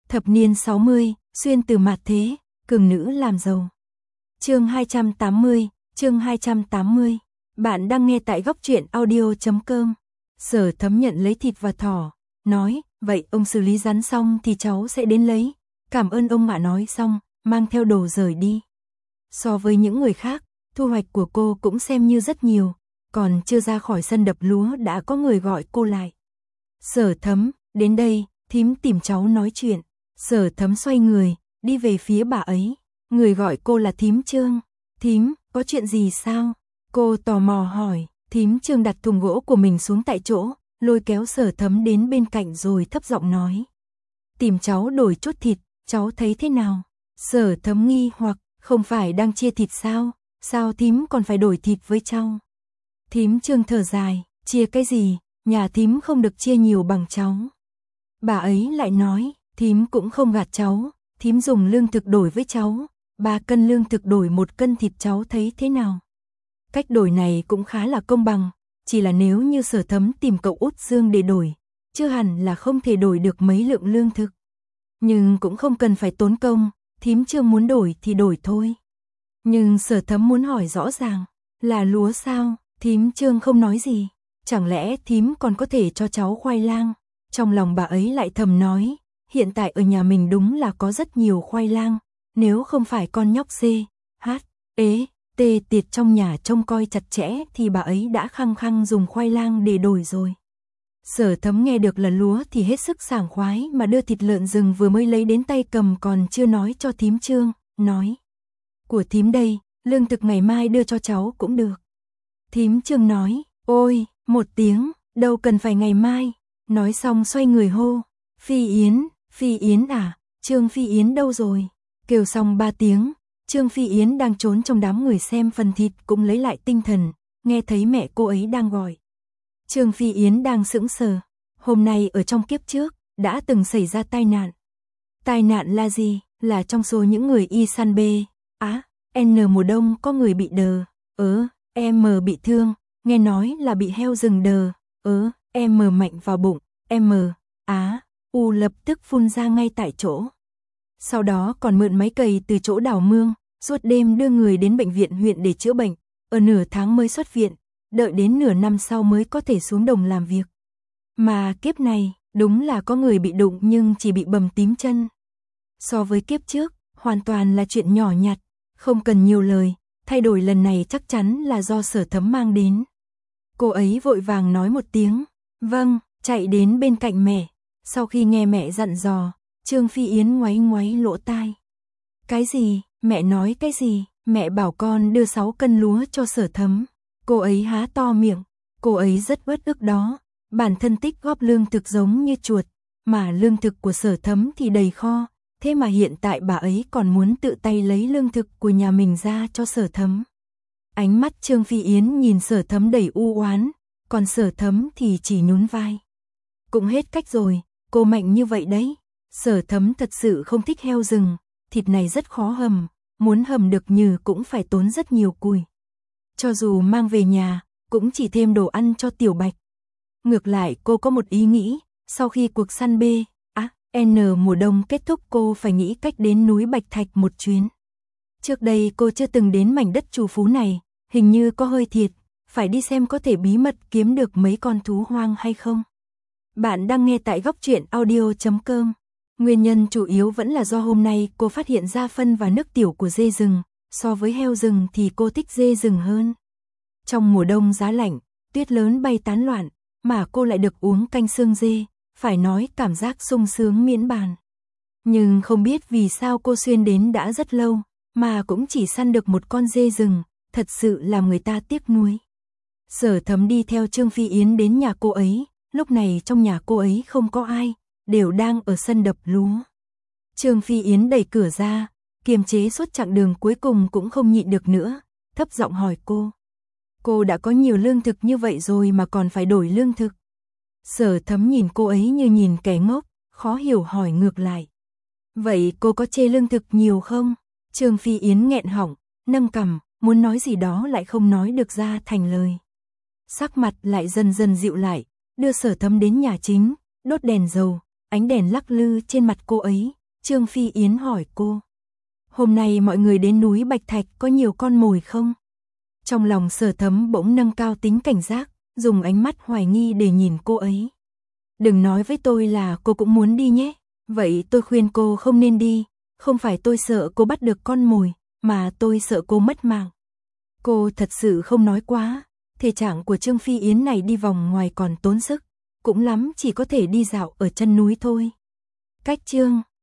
Thập niên 60, xuyên từ mạt thế, cường nữ làm giàu. Chương 280, chương 280. Bạn đang nghe tại góc truyện audio.com. Sở Thấm nhận lấy thịt và thỏ, nói, vậy ông xử lý rắn xong thì cháu sẽ đến lấy. Cảm ơn ông ạ. Nói xong, mang theo đồ rời đi. So với những người khác, thu hoạch của cô cũng xem như rất nhiều, còn chưa ra khỏi sân đập lúa đã có người gọi cô lại. Sở Thấm, đến đây, thím tìm cháu nói chuyện. Sở Thấm xoay người, đi về phía bà ấy. Người gọi cô là thím Trương. Thím, có chuyện gì sao? Cô tò mò hỏi. Thím Trương đặt thùng gỗ của mình xuống tại chỗ, lôi kéo Sở Thấm đến bên cạnh rồi thấp giọng nói. Tìm cháu đổi chút thịt, cháu thấy thế nào? Sở Thấm nghi hoặc, không phải đang chia thịt sao? Sao thím còn phải đổi thịt với cháu? Thím Trương thở dài, chia cái gì? Nhà thím không được chia nhiều bằng cháu. Bà ấy lại nói, thím cũng không gạt cháu, thím dùng lương thực đổi với cháu, 3 cân lương thực đổi 1 cân thịt, cháu thấy thế nào? Cách đổi này cũng khá là công bằng, chỉ là nếu như Sở Thấm tìm cậu út Dương để đổi, chưa hẳn là không thể đổi được mấy lượng lương thực. Nhưng cũng không cần phải tốn công, thím Trương muốn đổi thì đổi thôi. Nhưng Sở Thấm muốn hỏi rõ ràng, là lúa sao? Thím Trương không nói gì. Chẳng lẽ thím còn có thể cho cháu khoai lang? Trong lòng bà ấy lại thầm nói, hiện tại ở nhà mình đúng là có rất nhiều khoai lang, nếu không phải con nhóc C, H, E, T tiệt trong nhà trông coi chặt chẽ thì bà ấy đã khăng khăng dùng khoai lang để đổi rồi. Sở Thấm nghe được là lúa thì hết sức sảng khoái mà đưa thịt lợn rừng vừa mới lấy đến tay cầm còn chưa nói cho thím Trương, nói. Của thím đây, lương thực ngày mai đưa cho cháu cũng được. Thím Trương nói, ôi, một tiếng, đâu cần phải ngày mai. Nói xong xoay người hô, Phi Yến à, Trương Phi Yến đâu rồi? Kêu xong 3 tiếng, Trương Phi Yến đang trốn trong đám người xem phần thịt cũng lấy lại tinh thần, nghe thấy mẹ cô ấy đang gọi. Trương Phi Yến đang sững sờ, hôm nay ở trong kiếp trước, đã từng xảy ra tai nạn. Tai nạn là gì? Là trong số những người y săn B, N mùa đông có người bị đờ, M bị thương, nghe nói là bị heo rừng đờ, M mạnh vào bụng, U lập tức phun ra ngay tại chỗ. Sau đó còn mượn máy cày từ chỗ đào mương, suốt đêm đưa người đến bệnh viện huyện để chữa bệnh, ở nửa tháng mới xuất viện, đợi đến nửa năm sau mới có thể xuống đồng làm việc. Mà kiếp này, đúng là có người bị đụng nhưng chỉ bị bầm tím chân. So với kiếp trước, hoàn toàn là chuyện nhỏ nhặt, không cần nhiều lời, thay đổi lần này chắc chắn là do Sở Thấm mang đến. Cô ấy vội vàng nói một tiếng, vâng, chạy đến bên cạnh mẹ. Sau khi nghe mẹ dặn dò, Trương Phi Yến ngoáy ngoáy lỗ tai. Cái gì? Mẹ nói cái gì? Mẹ bảo con đưa 6 cân lúa cho Sở Thấm. Cô ấy há to miệng, cô ấy rất uất ức đó. Bản thân tích góp lương thực giống như chuột, mà lương thực của Sở Thấm thì đầy kho. Thế mà hiện tại bà ấy còn muốn tự tay lấy lương thực của nhà mình ra cho Sở Thấm. Ánh mắt Trương Phi Yến nhìn Sở Thấm đầy u oán, còn Sở Thấm thì chỉ nhún vai. Cũng hết cách rồi, cô mạnh như vậy đấy. Sở Thấm thật sự không thích heo rừng, thịt này rất khó hầm, muốn hầm được nhừ cũng phải tốn rất nhiều củi. Cho dù mang về nhà, cũng chỉ thêm đồ ăn cho Tiểu Bạch. Ngược lại cô có một ý nghĩ, sau khi cuộc săn B, N mùa đông kết thúc cô phải nghĩ cách đến núi Bạch Thạch một chuyến. Trước đây cô chưa từng đến mảnh đất trù phú này, hình như có hơi thiệt, phải đi xem có thể bí mật kiếm được mấy con thú hoang hay không. Bạn đang nghe tại góc truyện audio.com. Nguyên nhân chủ yếu vẫn là do hôm nay cô phát hiện ra phân và nước tiểu của dê rừng, so với heo rừng thì cô thích dê rừng hơn. Trong mùa đông giá lạnh, tuyết lớn bay tán loạn, mà cô lại được uống canh xương dê, phải nói cảm giác sung sướng miễn bàn. Nhưng không biết vì sao cô xuyên đến đã rất lâu, mà cũng chỉ săn được một con dê rừng, thật sự làm người ta tiếc nuối. Sở Thấm đi theo Trương Phi Yến đến nhà cô ấy, lúc này trong nhà cô ấy không có ai, đều đang ở sân đập lúa. Trương Phi Yến đẩy cửa ra, kiềm chế suốt chặng đường cuối cùng cũng không nhịn được nữa, thấp giọng hỏi cô. Cô đã có nhiều lương thực như vậy rồi mà còn phải đổi lương thực. Sở Thấm nhìn cô ấy như nhìn kẻ ngốc, khó hiểu hỏi ngược lại. Vậy cô có chê lương thực nhiều không? Trương Phi Yến nghẹn họng, nâng cằm, muốn nói gì đó lại không nói được ra thành lời. Sắc mặt lại dần dần dịu lại, đưa Sở Thấm đến nhà chính, đốt đèn dầu, ánh đèn lắc lư trên mặt cô ấy, Trương Phi Yến hỏi cô. Hôm nay mọi người đến núi Bạch Thạch có nhiều con mồi không? Trong lòng Sở Thấm bỗng nâng cao tính cảnh giác, dùng ánh mắt hoài nghi để nhìn cô ấy. Đừng nói với tôi là cô cũng muốn đi nhé. Vậy tôi khuyên cô không nên đi. Không phải tôi sợ cô bắt được con mồi, mà tôi sợ cô mất mạng. Cô thật sự không nói quá. Thể trạng của Trương Phi Yến này đi vòng ngoài còn tốn sức. Cũng lắm chỉ có thể đi dạo ở chân núi thôi. Cách Trương